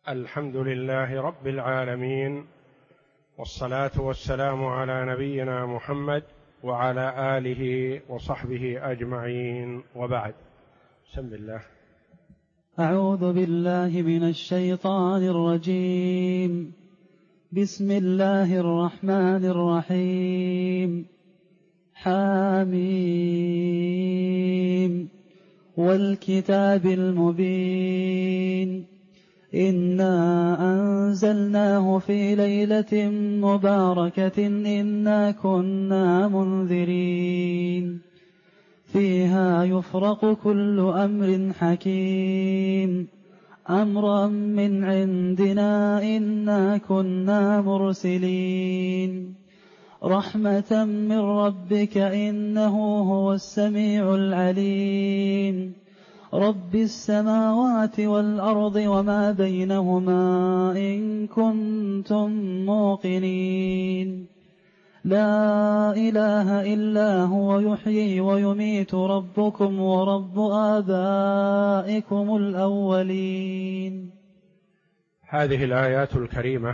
الحمد لله رب العالمين، والصلاة والسلام على نبينا محمد وعلى آله وصحبه أجمعين، وبعد. بسم الله. أعوذ بالله من الشيطان الرجيم. بسم الله الرحمن الرحيم. حميم والكتاب المبين، إنا أنزلناه في ليلة مباركة إنا كنا منذرين، فيها يفرق كل أمر حكيم، أمرا من عندنا إنا كنا مرسلين، رحمة من ربك إنه هو السميع العليم، رب السماوات والأرض وما بينهما إن كنتم موقنين، لا إله إلا هو يحيي ويميت ربكم ورب آبائكم الأولين. هذه الآيات الكريمة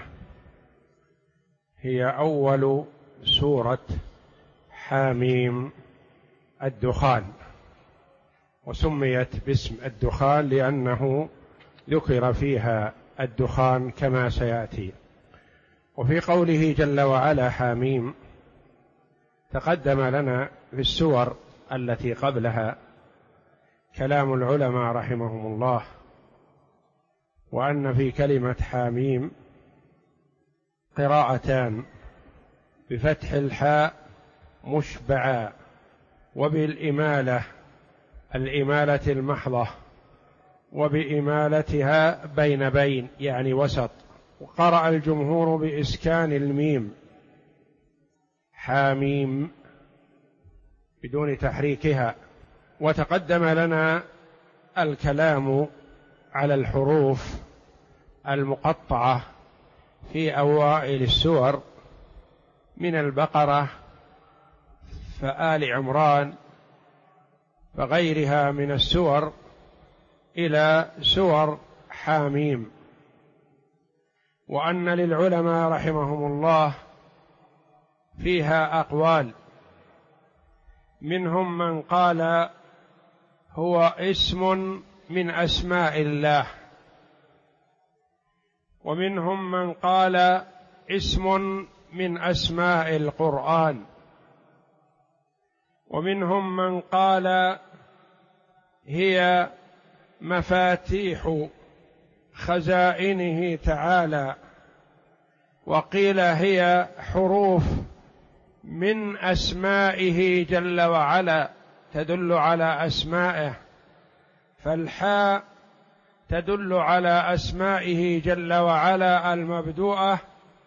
هي أول سورة حاميم الدخان، وسميت باسم الدخان لأنه ذكر فيها الدخان كما سيأتي. وفي قوله جل وعلا حاميم، تقدم لنا في السور التي قبلها كلام العلماء رحمهم الله، وأن في كلمة حاميم قراءتان، بفتح الحاء مشبعا، وبالإمالة الإمالة المحضة، وبإمالتها بين يعني وسط. وقرأ الجمهور بإسكان الميم حاميم بدون تحريكها. وتقدم لنا الكلام على الحروف المقطعة في أوائل السور من البقرة فآل عمران فغيرها من السور إلى سور حاميم. وأن للعلماء رحمهم الله فيها أقوال، منهم من قال هو اسم من أسماء الله، ومنهم من قال اسم من أسماء القرآن، ومنهم من قال هي مفاتيح خزائنه تعالى، وقيل هي حروف من أسمائه جل وعلا تدل على أسمائه، فالحاء تدل على أسمائه جل وعلا المبدوءة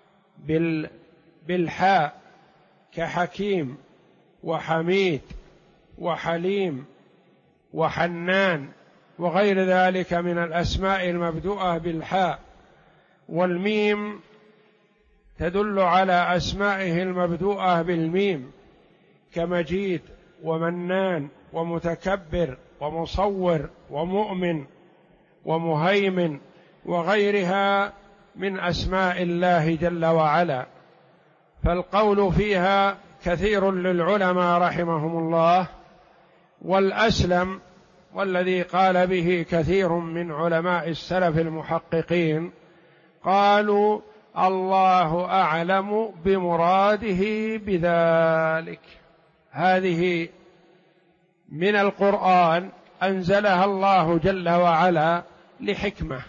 بالحاء كحكيم وحميد وحليم وحنان وغير ذلك من الأسماء المبدوءة بالحاء. والميم تدل على أسمائه المبدوءة بالميم كمجيد ومنان ومتكبر ومصور ومؤمن ومهيمن وغيرها من أسماء الله جل وعلا. فالقول فيها كثير للعلماء رحمهم الله، والأسلم والذي قال به كثير من علماء السلف المحققين قالوا الله أعلم بمراده بذلك، هذه من القرآن أنزلها الله جل وعلا لحكمة،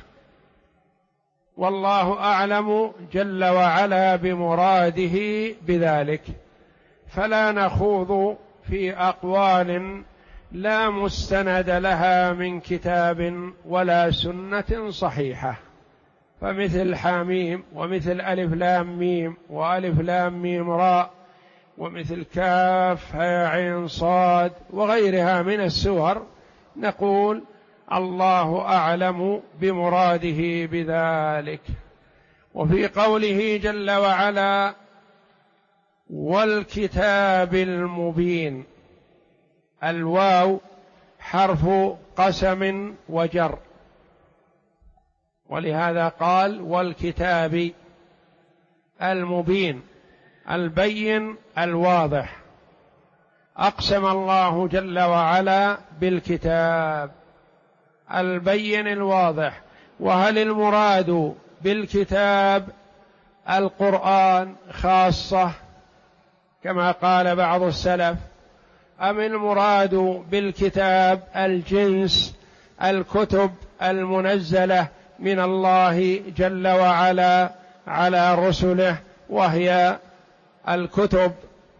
والله أعلم جل وعلا بمراده بذلك، فلا نخوض في أقوال لا مستند لها من كتاب ولا سنة صحيحة. فمثل حاميم، ومثل ألف لام ميم، وألف لام ميم راء، ومثل كاف هاء عين صاد وغيرها من السور نقول الله أعلم بمراده بذلك. وفي قوله جل وعلا والكتاب المبين، الواو حرف قسم وجر، ولهذا قال والكتاب المبين البين الواضح. أقسم الله جل وعلا بالكتاب البين الواضح. وهل المراد بالكتاب القرآن خاصة كما قال بعض السلف، أم المراد بالكتاب الجنس الكتب المنزلة من الله جل وعلا على رسله، وهي الكتب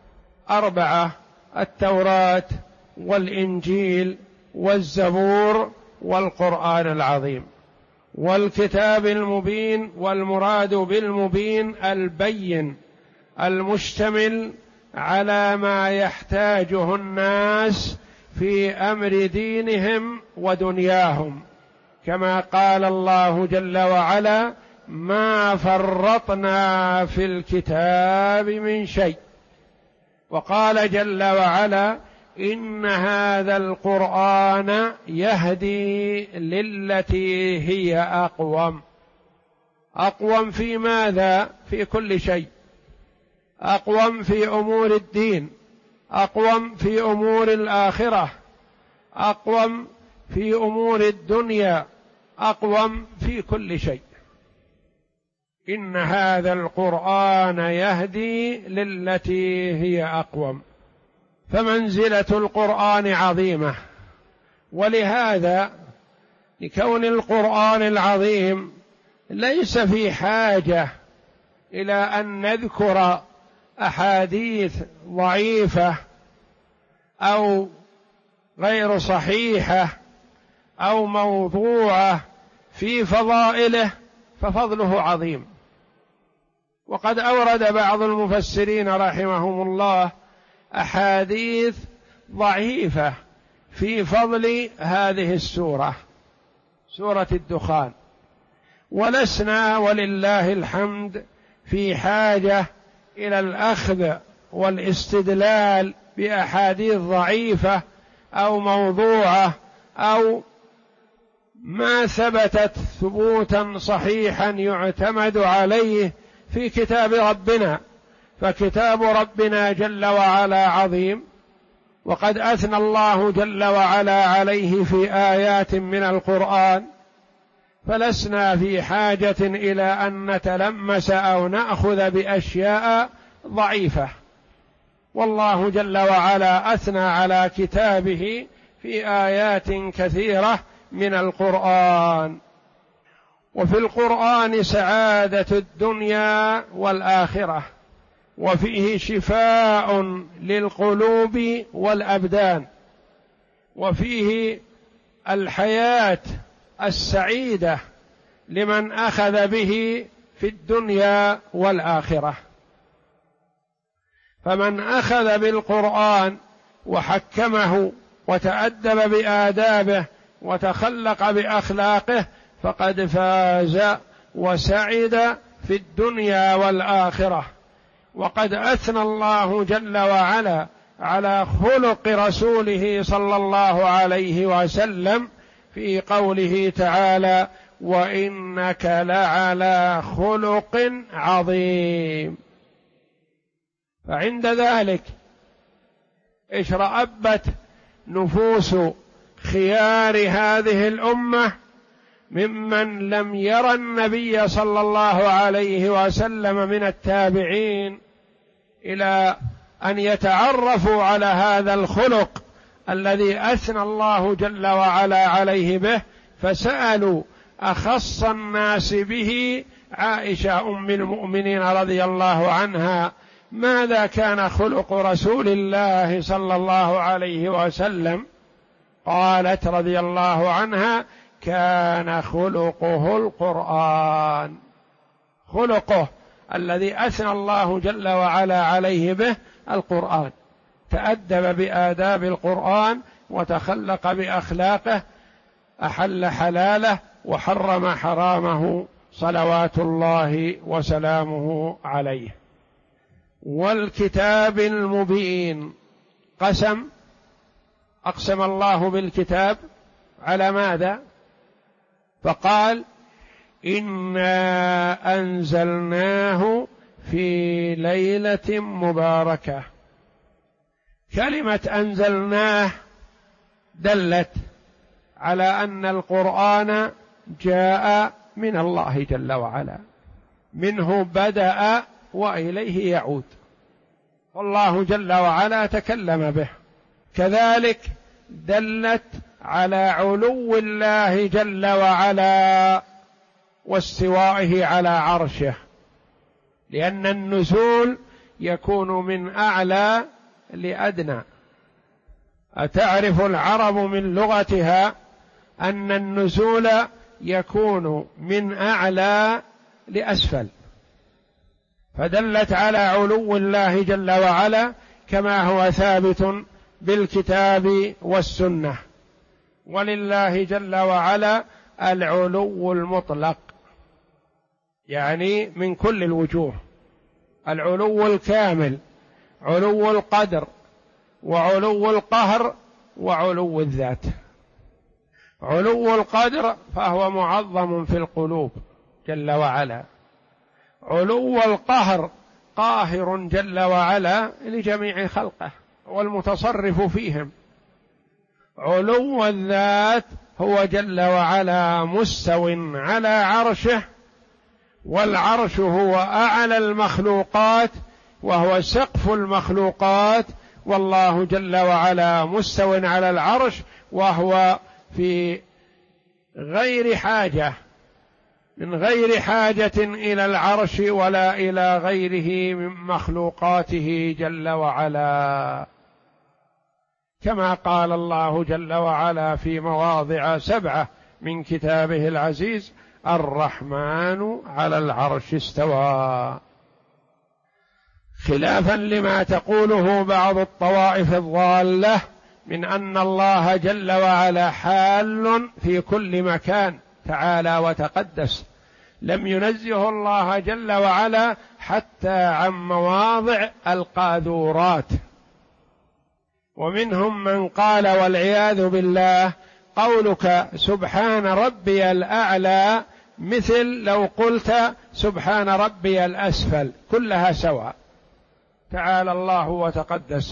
4: التوراة والإنجيل والزبور والقرآن العظيم. والكتاب المبين، والمراد بالمبين البين المشتمل على ما يحتاجه الناس في أمر دينهم ودنياهم، كما قال الله جل وعلا ما فرطنا في الكتاب من شيء. وقال جل وعلا إن هذا القرآن يهدي للتي هي أقوم. أقوم في ماذا؟ في كل شيء. أقوم في أمور الدين، أقوم في أمور الآخرة، أقوم في أمور الدنيا، أقوم في كل شيء. إن هذا القرآن يهدي للتي هي أقوم. فمنزلة القرآن عظيمة، ولهذا لكون القرآن العظيم ليس في حاجة إلى أن نذكر أحاديث ضعيفة أو غير صحيحة أو موضوعة في فضائله، ففضله عظيم. وقد أورد بعض المفسرين رحمهم الله أحاديث ضعيفة في فضل هذه السورة، سورة الدخان، ولسنا ولله الحمد في حاجة إلى الأخذ والاستدلال بأحاديث ضعيفة أو موضوعة أو ما ثبتت ثبوتا صحيحا يعتمد عليه في كتاب ربنا. فكتاب ربنا جل وعلا عظيم، وقد أثنى الله جل وعلا عليه في آيات من القرآن، فلسنا في حاجة إلى أن نتلمس أو نأخذ بأشياء ضعيفة. والله جل وعلا أثنى على كتابه في آيات كثيرة من القرآن. وفي القرآن سعادة الدنيا والآخرة، وفيه شفاء للقلوب والأبدان، وفيه الحياة السعيدة لمن أخذ به في الدنيا والآخرة. فمن أخذ بالقرآن وحكمه وتأدب بآدابه وتخلق بأخلاقه فقد فاز وسعد في الدنيا والآخرة. وقد أثنى الله جل وعلا على خلق رسوله صلى الله عليه وسلم في قوله تعالى وإنك لعلى خلق عظيم. فعند ذلك اشرأبت نفوس خيار هذه الأمة ممن لم يرى النبي صلى الله عليه وسلم من التابعين إلى أن يتعرفوا على هذا الخلق الذي أثنى الله جل وعلا عليه به، فسألوا أخص الناس به عائشة أم المؤمنين رضي الله عنها ماذا كان خلق رسول الله صلى الله عليه وسلم؟ قالت رضي الله عنها كان خلقه القرآن. خلقه الذي أثنى الله جل وعلا عليه به القرآن، تأدب بآداب القرآن وتخلق بأخلاقه، أحل حلاله وحرم حرامه صلوات الله وسلامه عليه. والكتاب المبين أقسم الله بالكتاب على ماذا؟ فقال إنا أنزلناه في ليلة مباركة. كلمة أنزلناه دلت على أن القرآن جاء من الله جل وعلا، منه بدأ وإليه يعود، والله جل وعلا تكلم به. كذلك دلت على علو الله جل وعلا واستوائه على عرشه، لأن النزول يكون من أعلى لأدنى. أتعرف العرب من لغتها أن النزول يكون من أعلى لأسفل، فدلت على علو الله جل وعلا كما هو ثابت بالكتاب والسنة. ولله جل وعلا العلو المطلق، يعني من كل الوجوه، العلو الكامل، علو القدر وعلو القهر وعلو الذات. علو القدر فهو معظم في القلوب جل وعلا، علو القهر قاهر جل وعلا لجميع خلقه والمتصرف فيهم. علو الذات هو جل وعلا مستو على عرشه، والعرش هو أعلى المخلوقات وهو سقف المخلوقات، والله جل وعلا مستو على العرش وهو في غير حاجة، من غير حاجة إلى العرش ولا إلى غيره من مخلوقاته جل وعلا، كما قال الله جل وعلا في مواضع 7 من كتابه العزيز: الرحمن على العرش استوى. خلافا لما تقوله بعض الطوائف الضالة من أن الله جل وعلا حال في كل مكان تعالى وتقدس، لم ينزه الله جل وعلا حتى عن مواضع القاذورات. ومنهم من قال والعياذ بالله: قولك سبحان ربي الأعلى مثل لو قلت سبحان ربي الأسفل، كلها سواء، تعالى الله وتقدس.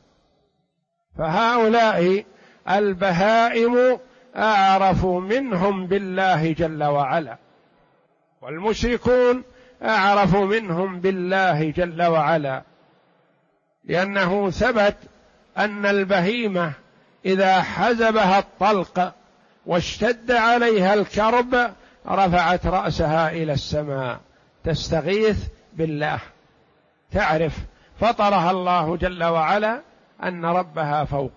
فهؤلاء البهائم أعرف منهم بالله جل وعلا، والمشركون أعرف منهم بالله جل وعلا، لأنه ثبت أن البهيمة إذا حزبها الطلق واشتد عليها الكرب رفعت رأسها إلى السماء تستغيث بالله، تعرف فطرها الله جل وعلا أن ربها فوق.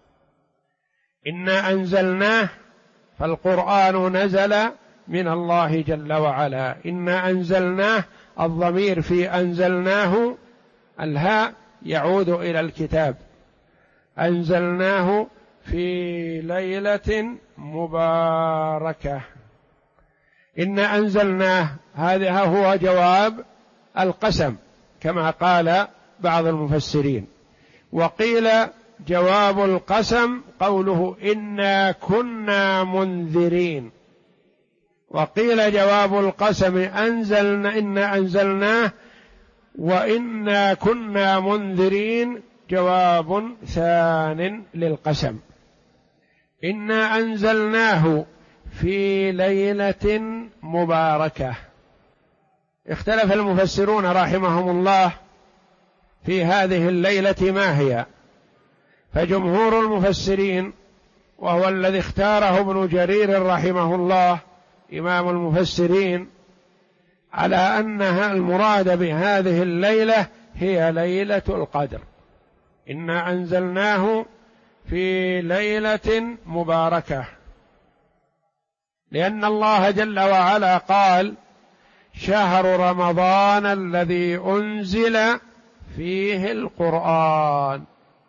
إنا أنزلناه، فالقرآن نزل من الله جل وعلا. إنا أنزلناه، الضمير في أنزلناه الهاء يعود إلى الكتاب. أنزلناه في ليلة مباركة. إنا أنزلناه هذا هو جواب القسم كما قال بعض المفسرين، وقيل جواب القسم قوله إنا كنا منذرين، وقيل جواب القسم إنا أنزلناه وإنا كنا منذرين جواب ثان للقسم. إنا أنزلناه في ليلة مباركة. اختلف المفسرون رحمهم الله في هذه الليلة ما هي، فجمهور المفسرين وهو الذي اختاره ابن جرير رحمه الله إمام المفسرين على أنها المراد بهذه الليلة هي ليلة القدر. إنا أنزلناه في ليلة مباركة، لأن الله جل وعلا قال: شهر رمضان الذي أنزل فيه القرآن،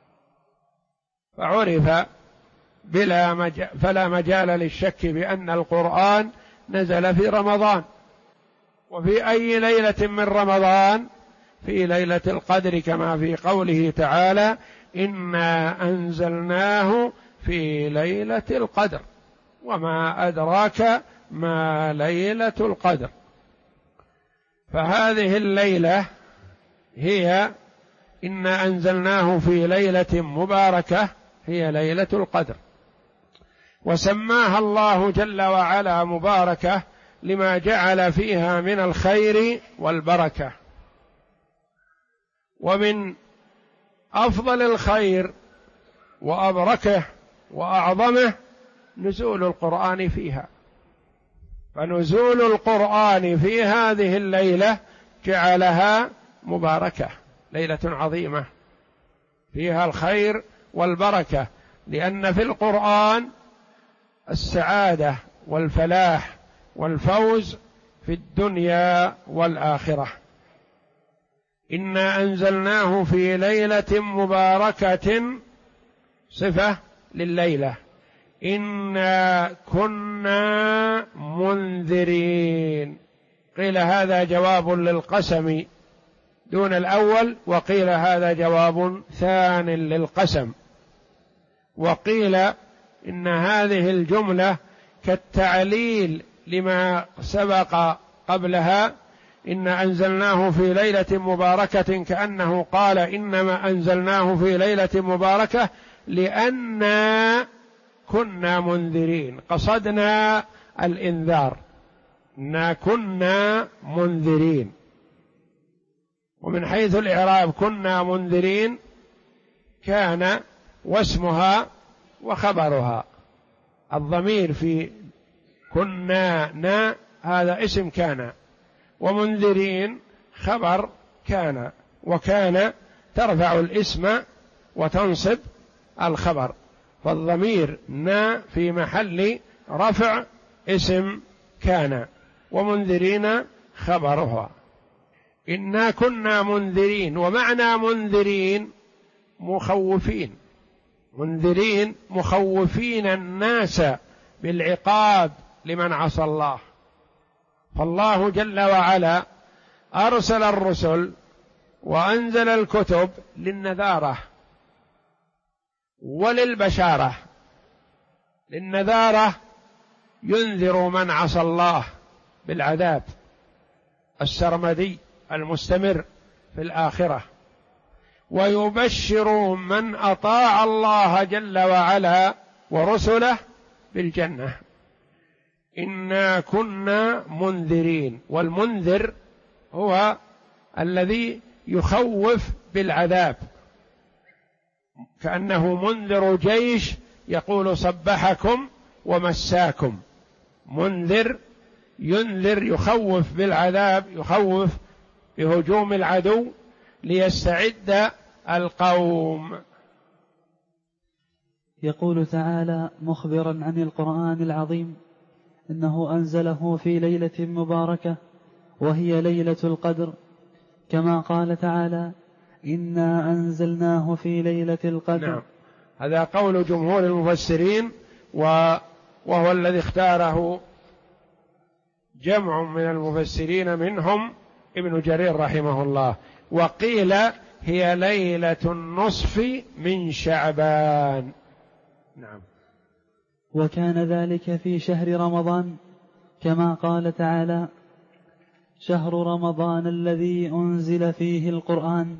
فعرف فلا مجال للشك بأن القرآن نزل في رمضان. وفي أي ليلة من رمضان؟ في ليلة القدر، كما في قوله تعالى: إنا أنزلناه في ليلة القدر وما أدراك ما ليلة القدر. فهذه الليلة هي إنا أنزلناه في ليلة مباركة، هي ليلة القدر، وسماها الله جل وعلا مباركة لما جعل فيها من الخير والبركة. ومن أفضل الخير وأبركه وأعظمه نزول القرآن فيها، فنزول القرآن في هذه الليلة جعلها مباركة، ليلة عظيمة فيها الخير والبركة، لأن في القرآن السعادة والفلاح والفوز في الدنيا والآخرة. إنا أنزلناه في ليلة مباركة، صفة لليلة. إنا كنا منذرين، قيل هذا جواب للقسم دون الأول، وقيل هذا جواب ثان للقسم، وقيل إن هذه الجملة كالتعليل لما سبق قبلها، إن أنزلناه في ليلة مباركة، كأنه قال إنما أنزلناه في ليلة مباركة لأننا كنا منذرين، قصدنا الإنذار، إنا كنا منذرين. ومن حيث الإعراب كنا منذرين كان واسمها وخبرها، الضمير في كنا هذا اسم كان، ومنذرين خبر كان، وكان ترفع الاسم وتنصب الخبر، فالضمير نا في محل رفع اسم كان، ومنذرين خبرها. إنا كنا منذرين، ومعنى منذرين مخوفين، منذرين مخوفين الناس بالعقاب لمن عصى الله. فالله جل وعلا أرسل الرسل وأنزل الكتب للنذارة وللبشارة. للنذارة ينذر من عصى الله بالعذاب السرمدي المستمر في الآخرة، ويبشر من أطاع الله جل وعلا ورسله بالجنة. إنا كنا منذرين، والمنذر هو الذي يخوف بالعذاب، كأنه منذر جيش يقول صبحكم ومساكم. منذر ينذر، يخوف بالعذاب، يخوف بهجوم العدو ليستعد القوم. يقول تعالى مخبرا عن القرآن العظيم إنه أنزله في ليلة مباركة وهي ليلة القدر، كما قال تعالى إنا أنزلناه في ليلة القدر. نعم، هذا قول جمهور المفسرين، وهو الذي اختاره جمع من المفسرين منهم ابن جرير رحمه الله. وقيل هي ليلة النصف من شعبان. نعم. وكان ذلك في شهر رمضان، كما قال تعالى شهر رمضان الذي أنزل فيه القرآن.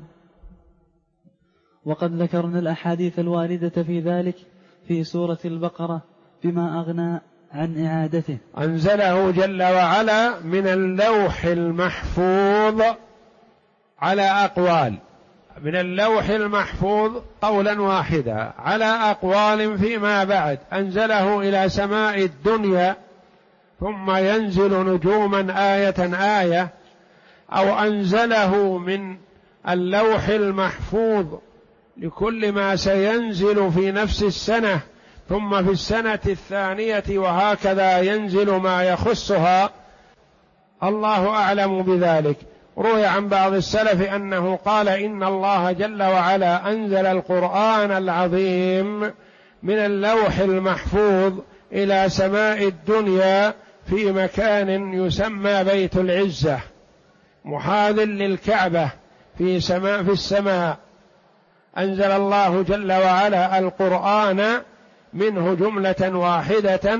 وقد ذكرنا الأحاديث الواردة في ذلك في سورة البقرة بما أغنى عن إعادته. أنزله جل وعلا من اللوح المحفوظ على أقوال، من اللوح المحفوظ قولا واحدا على أقوال فيما بعد. أنزله إلى سماء الدنيا ثم ينزل نجوما آية آية، أو أنزله من اللوح المحفوظ لكل ما سينزل في نفس السنة ثم في السنة الثانية، وهكذا ينزل ما يخصها. الله أعلم بذلك. روي عن بعض السلف أنه قال إن الله جل وعلا أنزل القرآن العظيم من اللوح المحفوظ إلى سماء الدنيا في مكان يسمى بيت العزة، محاذ للكعبة في السماء. أنزل الله جل وعلا القرآن منه جملة واحدة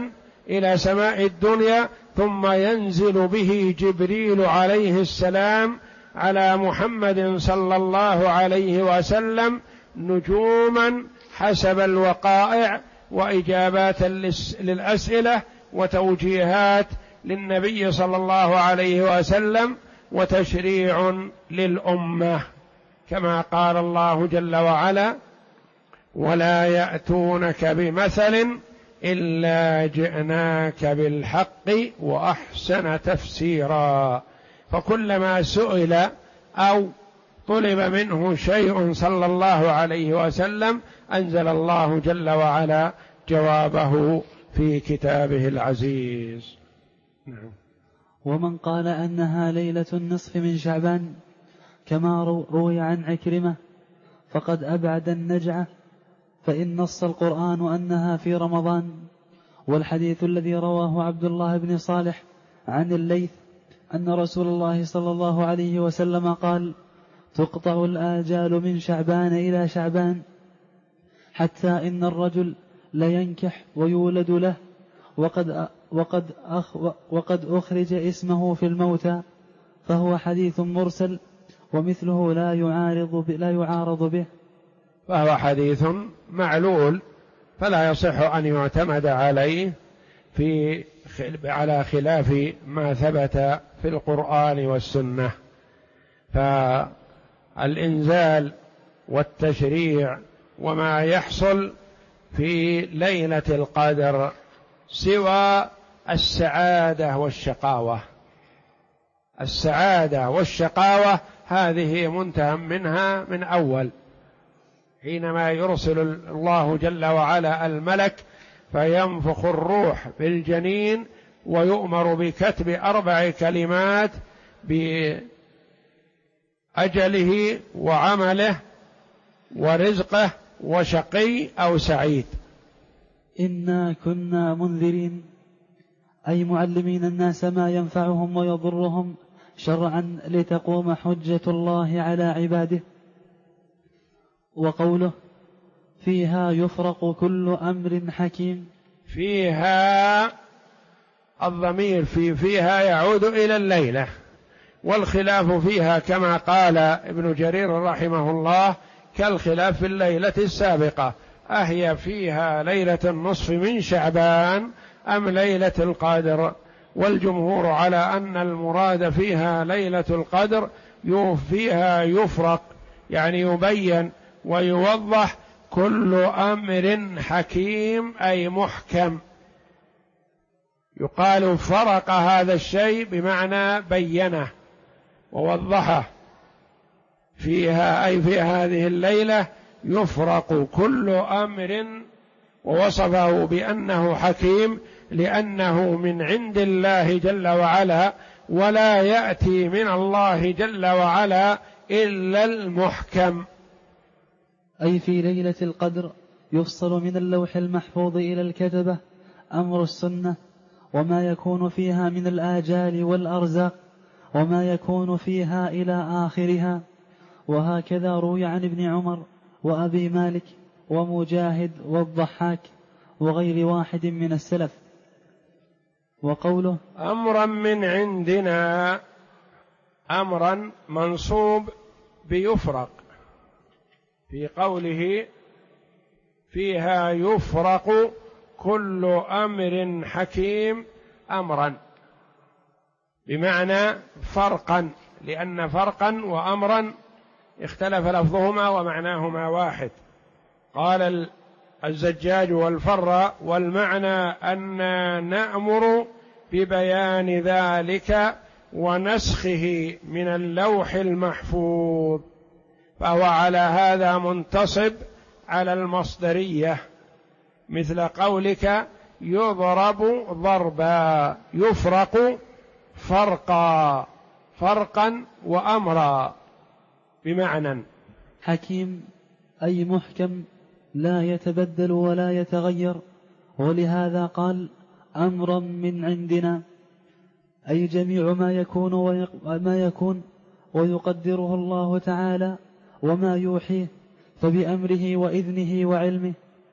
إلى سماء الدنيا، ثم ينزل به جبريل عليه السلام على محمد صلى الله عليه وسلم نجوما حسب الوقائع، وإجابات للأسئلة، وتوجيهات للنبي صلى الله عليه وسلم، وتشريع للأمة، كما قال الله جل وعلا: ولا يأتونك بمثل إلا جئناك بالحق وأحسن تفسيرا. فكلما سئل أو طلب منه شيء صلى الله عليه وسلم أنزل الله جل وعلا جوابه في كتابه العزيز. نعم. ومن قال أنها ليلة النصف من شعبان كما روي عن عكرمة فقد أبعد النجعة، فإن نص القرآن أنها في رمضان. والحديث الذي رواه عبد الله بن صالح عن الليث أن رسول الله صلى الله عليه وسلم قال: تقطع الآجال من شعبان إلى شعبان، حتى إن الرجل لينكح ويولد له وقد أخرج اسمه في الموتى، فهو حديث مرسل ومثله لا يعارض به، فهو حديث معلول، فلا يصح أن يعتمد عليه على خلاف ما ثبت في القرآن والسنة. فالإنزال والتشريع وما يحصل في ليلة القدر سوى السعادة والشقاوة. السعادة والشقاوة هذه منتهى منها من أول، حينما يرسل الله جل وعلا الملك فينفخ الروح بالجنين ويؤمر بكتب 4 كلمات بأجله وعمله ورزقه وشقي أو سعيد. إنا كنا منذرين، أي معلمين الناس ما ينفعهم ويضرهم شرعا لتقوم حجة الله على عباده. وقوله: فيها يفرق كل أمر حكيم، فيها الضمير فيها يعود إلى الليلة، والخلاف فيها كما قال ابن جرير رحمه الله كالخلاف في الليلة السابقة، أهي فيها ليلة النصف من شعبان أم ليلة القدر؟ والجمهور على أن المراد فيها ليلة القدر، فيها يفرق يعني يبين ويوضح كل أمر حكيم أي محكم. يقال فرق هذا الشيء بمعنى بينه ووضحه. فيها أي في هذه الليلة يفرق كل أمر، ووصفه بأنه حكيم لأنه من عند الله جل وعلا، ولا يأتي من الله جل وعلا إلا المحكم. أي في ليلة القدر يفصل من اللوح المحفوظ إلى الكتبة أمر السنة، وما يكون فيها من الآجال والأرزاق، وما يكون فيها إلى آخرها. وهكذا روي عن ابن عمر وأبي مالك ومجاهد والضحاك وغير واحد من السلف. وقوله: أمرا من عندنا، أمرا منصوب بيفرق، في قوله فيها يفرق كل أمر حكيم، أمرا بمعنى فرقا، لأن فرقا وأمرا اختلف لفظهما ومعناهما واحد. قال الزجاج والفر: والمعنى أن نأمر ببيان ذلك ونسخه من اللوح المحفوظ، فهو على هذا منتصب على المصدرية، مثل قولك يضرب ضربا، يفرق فرقا، فرقا وأمرا بمعنى. حكيم أي محكم لا يتبدل ولا يتغير، ولهذا قال أمرا من عندنا، أي جميع ما يكون ويقدره الله تعالى وما يوحيه فبأمره وإذنه وعلمه.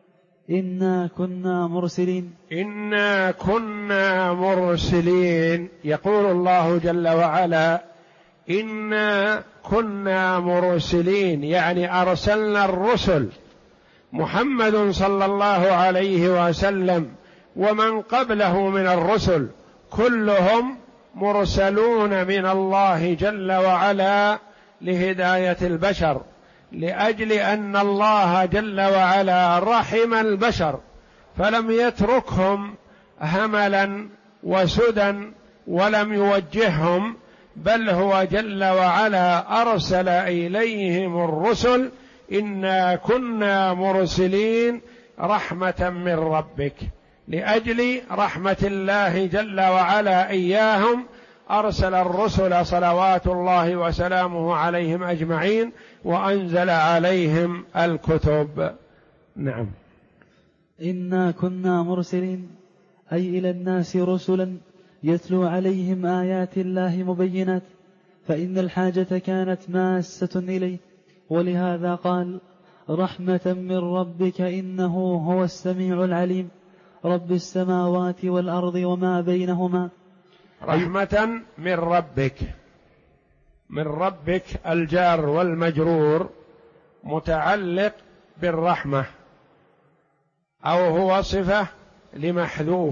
إنا كنا مرسلين. إنا كنا مرسلين، يقول الله جل وعلا إنا كنا مرسلين، يعني أرسلنا الرسل، محمد صلى الله عليه وسلم ومن قبله من الرسل كلهم مرسلون من الله جل وعلا لهداية البشر، لأجل أن الله جل وعلا رحم البشر فلم يتركهم هملا وسدى ولم يوجههم، بل هو جل وعلا أرسل إليهم الرسل. إنا كنا مرسلين رحمة من ربك، لأجل رحمة الله جل وعلا إياهم أرسل الرسل صلوات الله وسلامه عليهم أجمعين وأنزل عليهم الكتب. نعم. إنا كنا مرسلين أي إلى الناس رسلا يتلو عليهم آيات الله مبينات، فإن الحاجة كانت ماسة إليه، ولهذا قال رحمة من ربك إنه هو السميع العليم رب السماوات والأرض وما بينهما. رحمة من ربك، من ربك الجار والمجرور متعلق بالرحمة، أو هو صفة لمحذوف،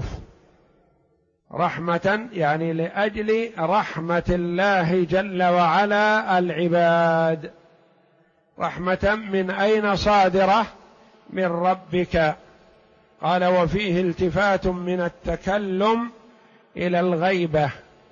رحمة يعني لأجل رحمة الله جل وعلا العباد. رحمة من أين صادرة؟ من ربك. قال وفيه التفات من التكلم إلى الغيبة،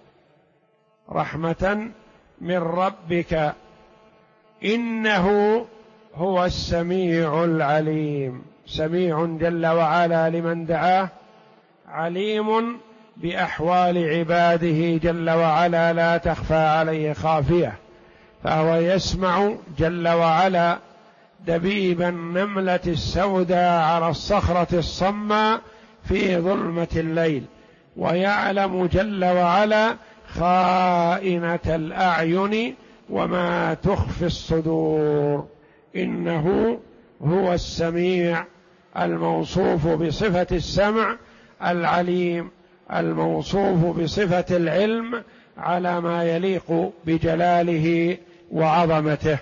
رحمة من ربك إنه هو السميع العليم، سميع جل وعلا لمن دعاه، عليم بأحوال عباده جل وعلا لا تخفى عليه خافية، فهو يسمع جل وعلا دبيب النملة السوداء على الصخرة الصماء في ظلمة الليل، ويعلم جل وعلا خائنة الأعين وما تخفي الصدور. إنه هو السميع الموصوف بصفة السمع، العليم الموصوف بصفة العلم على ما يليق بجلاله وعظمته،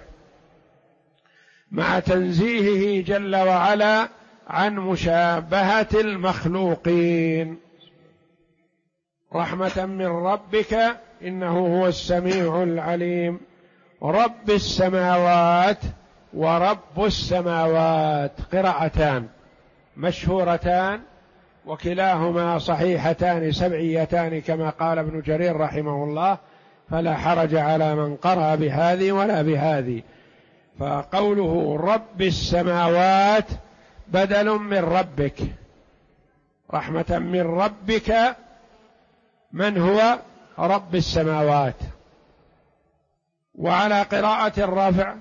مع تنزيهه جل وعلا عن مشابهة المخلوقين. رحمة من ربك إنه هو السميع العليم رب السماوات ورب السماوات، قراءتان مشهورتان وكلاهما صحيحتان سبعيتان كما قال ابن جرير رحمه الله، فلا حرج على من قرأ بهذه ولا بهذه. فقوله رب السماوات بدل من ربك، رحمة من ربك من هو رب السماوات. وعلى قراءة الرفع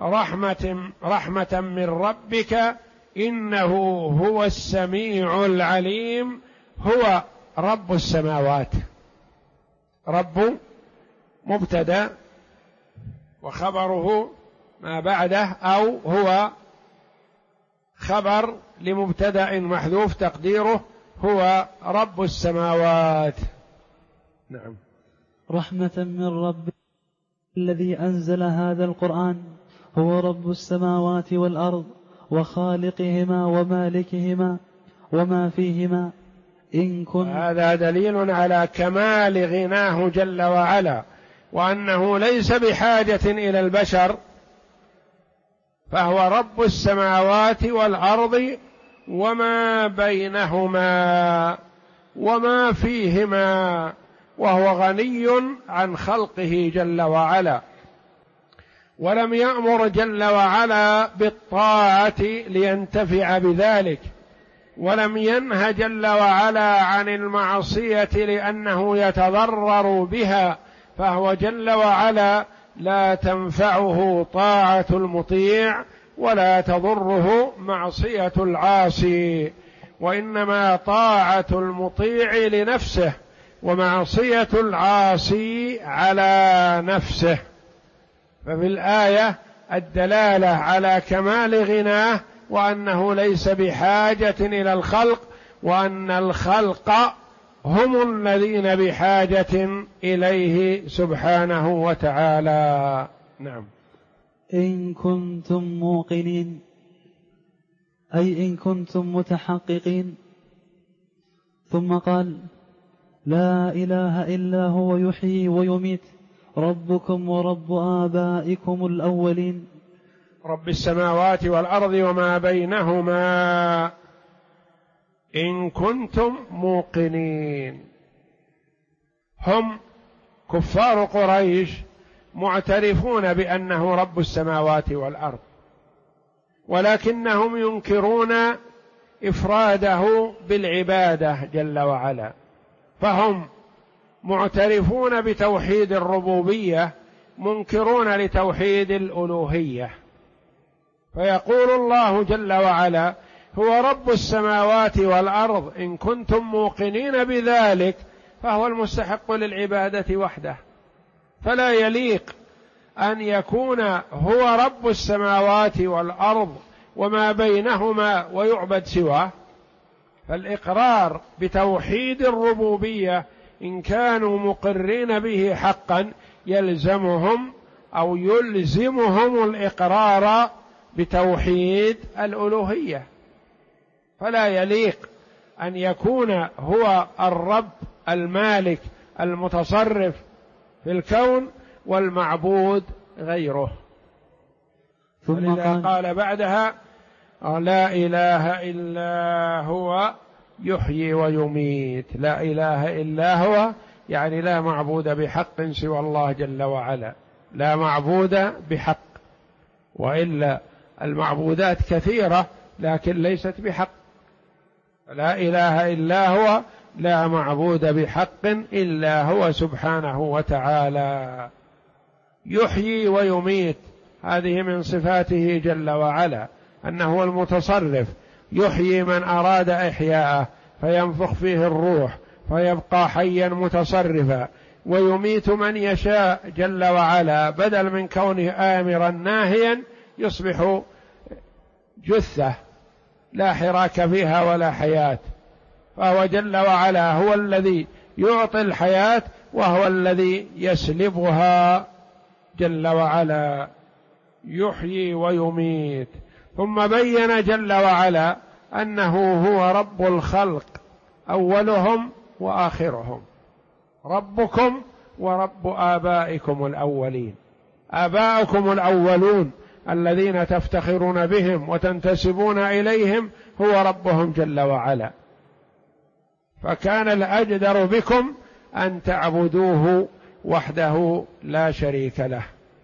رحمة من ربك إنه هو السميع العليم هو رب السماوات. رب مبتدأ وخبره ما بعده، أو هو خبر لمبتدأ محذوف تقديره هو رب السماوات. نعم. رحمة من رب الذي أنزل هذا القرآن هو رب السماوات والأرض وخالقهما ومالكهما وما فيهما إن كن. هذا دليل على كمال غناه جل وعلا، وأنه ليس بحاجة إلى البشر، فهو رب السماوات والأرض وما بينهما وما فيهما، وهو غني عن خلقه جل وعلا، ولم يأمر جل وعلا بالطاعة لينتفع بذلك، ولم ينه جل وعلا عن المعصية لأنه يتضرر بها، فهو جل وعلا لا تنفعه طاعة المطيع ولا تضره معصية العاصي، وإنما طاعة المطيع لنفسه ومعصية العاصي على نفسه. ففي الآية الدلالة على كمال غناه وأنه ليس بحاجة إلى الخلق، وأن الخلق هم الذين بحاجة إليه سبحانه وتعالى. نعم. إن كنتم موقنين، أي إن كنتم متحققين. ثم قال: لا إله إلا هو يحيي ويميت، ربكم ورب آبائكم الأولين. رب السماوات والأرض وما بينهما إن كنتم موقنين. هم كفار قريش معترفون بأنه رب السماوات والأرض، ولكنهم ينكرون إفراده بالعبادة جل وعلا، فهم معترفون بتوحيد الربوبية منكرون لتوحيد الألوهية. فيقول الله جل وعلا: هو رب السماوات والأرض إن كنتم موقنين بذلك، فهو المستحق للعبادة وحده، فلا يليق أن يكون هو رب السماوات والأرض وما بينهما ويعبد سواه. فالإقرار بتوحيد الربوبية إن كانوا مقرين به حقا يلزمهم أو يلزمهم الإقرار بتوحيد الألوهية، فلا يليق أن يكون هو الرب المالك المتصرف في الكون والمعبود غيره. ثم قال بعدها: لا إله إلا هو يحيي ويميت. لا إله إلا هو يعني لا معبود بحق سوى الله جل وعلا، لا معبود بحق، وإلا المعبودات كثيرة لكن ليست بحق. لا إله إلا هو، لا معبود بحق إلا هو سبحانه وتعالى. يحيي ويميت هذه من صفاته جل وعلا، أنه هو المتصرف، يحيي من أراد إحياءه فينفخ فيه الروح فيبقى حيا متصرفا، ويميت من يشاء جل وعلا، بدل من كونه آمرا ناهيا يصبح جثة لا حراك فيها ولا حياة. فهو جل وعلا هو الذي يعطي الحياة وهو الذي يسلبها جل وعلا، يحيي ويميت. ثم بين جل وعلا أنه هو رب الخلق أولهم وآخرهم، ربكم ورب آبائكم الأولين. آباؤكم الأولون الذين تفتخرون بهم وتنتسبون إليهم هو ربهم جل وعلا، فكان الأجدر بكم أن تعبدوه وحده لا شريك له.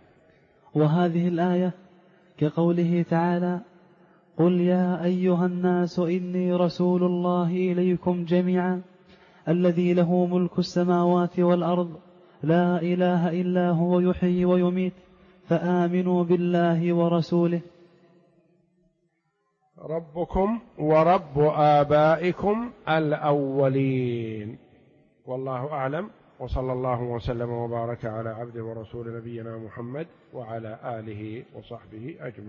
وهذه الآية كقوله تعالى: قل يا أيها الناس إني رسول الله إليكم جميعا الذي له ملك السماوات والأرض لا إله إلا هو يحيي ويميت فآمنوا بالله ورسوله. ربكم ورب آبائكم الأولين. والله أعلم، وصلى الله وسلم وبارك على عبده ورسول نبينا محمد وعلى آله وصحبه أجمعين.